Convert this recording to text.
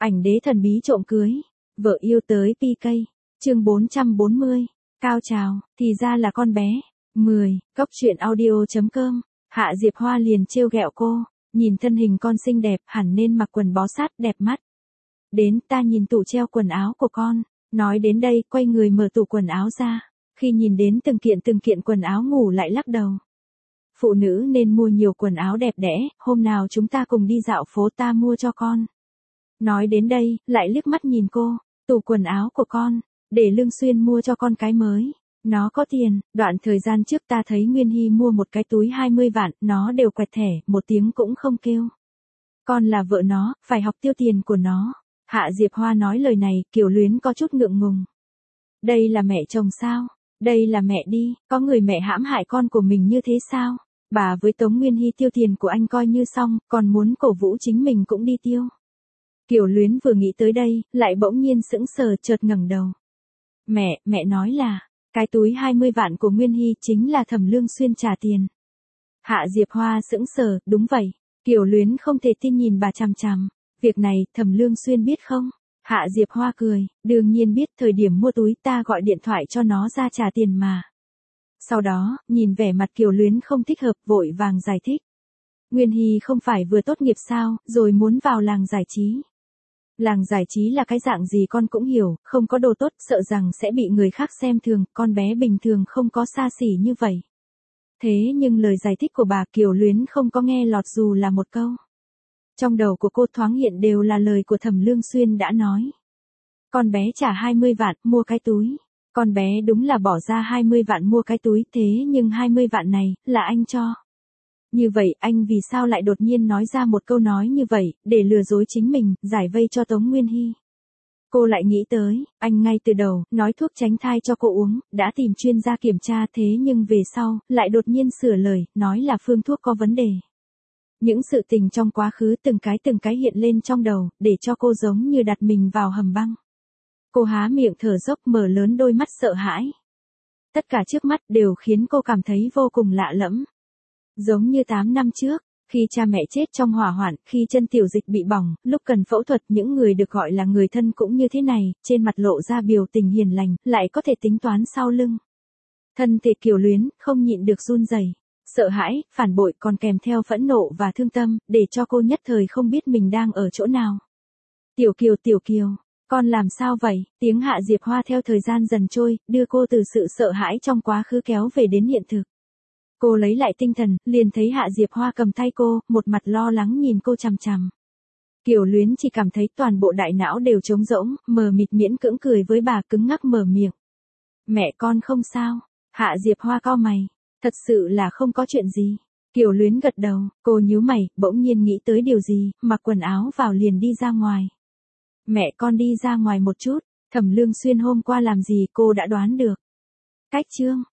Ảnh đế thần bí trộm cưới. Vợ yêu tới PK. Chương 440. Cao trào, thì ra là con bé. 10. Cốc truyện audio.com. Hạ Diệp Hoa liền trêu ghẹo cô. Nhìn thân hình con xinh đẹp hẳn nên mặc quần bó sát đẹp mắt. Đến ta nhìn tủ treo quần áo của con. Nói đến đây quay người mở tủ quần áo ra. Khi nhìn đến từng kiện quần áo ngủ lại lắc đầu. Phụ nữ nên mua nhiều quần áo đẹp đẽ, hôm nào chúng ta cùng đi dạo phố ta mua cho con. Nói đến đây, lại liếc mắt nhìn cô, tủ quần áo của con, để Lương Xuyên mua cho con cái mới. Nó có tiền, đoạn thời gian trước ta thấy Nguyên Hy mua một cái túi 20 vạn, nó đều quẹt thẻ, một tiếng cũng không kêu. Con là vợ nó, phải học tiêu tiền của nó. Hạ Diệp Hoa nói lời này, Kiều Luyến có chút ngượng ngùng. Đây là mẹ chồng sao? Đây là mẹ đi, có người mẹ hãm hại con của mình như thế sao? Bà với Tống Nguyên Hy tiêu tiền của anh coi như xong, còn muốn cổ vũ chính mình cũng đi tiêu. Kiều Luyến vừa nghĩ tới đây, lại bỗng nhiên sững sờ chợt ngẩng đầu. Mẹ nói là, cái túi 20 vạn của Nguyên Hy chính là Thẩm Lương Xuyên trả tiền. Hạ Diệp Hoa sững sờ, đúng vậy. Kiều Luyến không thể tin nhìn bà chằm chằm. Việc này, Thẩm Lương Xuyên biết không? Hạ Diệp Hoa cười, đương nhiên biết, thời điểm mua túi ta gọi điện thoại cho nó ra trả tiền mà. Sau đó, nhìn vẻ mặt Kiều Luyến không thích hợp, vội vàng giải thích. Nguyên Hy không phải vừa tốt nghiệp sao, rồi muốn vào làng giải trí. Làng giải trí là cái dạng gì con cũng hiểu, không có đồ tốt, sợ rằng sẽ bị người khác xem thường, con bé bình thường không có xa xỉ như vậy. Thế nhưng lời giải thích của bà Kiều Luyến không có nghe lọt dù là một câu. Trong đầu của cô thoáng hiện đều là lời của Thẩm Lương Xuyên đã nói. Con bé trả 20 vạn mua cái túi. Con bé đúng là bỏ ra 20 vạn mua cái túi, thế nhưng 20 vạn này, là anh cho. Như vậy anh vì sao lại đột nhiên nói ra một câu nói như vậy, để lừa dối chính mình, giải vây cho Tống Nguyên Hy. Cô lại nghĩ tới, anh ngay từ đầu, nói thuốc tránh thai cho cô uống, đã tìm chuyên gia kiểm tra thế nhưng về sau, lại đột nhiên sửa lời, nói là phương thuốc có vấn đề. Những sự tình trong quá khứ từng cái hiện lên trong đầu, để cho cô giống như đặt mình vào hầm băng. Cô há miệng thở dốc mở lớn đôi mắt sợ hãi. Tất cả trước mắt đều khiến cô cảm thấy vô cùng lạ lẫm. Giống như 8 năm trước, khi cha mẹ chết trong hỏa hoạn, khi chân Tiểu Dịch bị bỏng, lúc cần phẫu thuật những người được gọi là người thân cũng như thế này, trên mặt lộ ra biểu tình hiền lành, lại có thể tính toán sau lưng. Thân thể Kiều Luyến, không nhịn được run rẩy. Sợ hãi, phản bội còn kèm theo phẫn nộ và thương tâm, để cho cô nhất thời không biết mình đang ở chỗ nào. Tiểu Kiều, con làm sao vậy? Tiếng Hạ Diệp Hoa theo thời gian dần trôi, đưa cô từ sự sợ hãi trong quá khứ kéo về đến hiện thực. Cô lấy lại tinh thần, liền thấy Hạ Diệp Hoa cầm tay cô, một mặt lo lắng nhìn cô chằm chằm. Kiều Luyến chỉ cảm thấy toàn bộ đại não đều trống rỗng, mờ mịt miễn cưỡng cười với bà cứng ngắc mở miệng. Mẹ con không sao. Hạ Diệp Hoa cau mày. Thật sự là không có chuyện gì. Kiều Luyến gật đầu, cô nhíu mày, bỗng nhiên nghĩ tới điều gì, mặc quần áo vào liền đi ra ngoài. Mẹ con đi ra ngoài một chút, Thẩm Lương Xuyên hôm qua làm gì cô đã đoán được. Cách chương.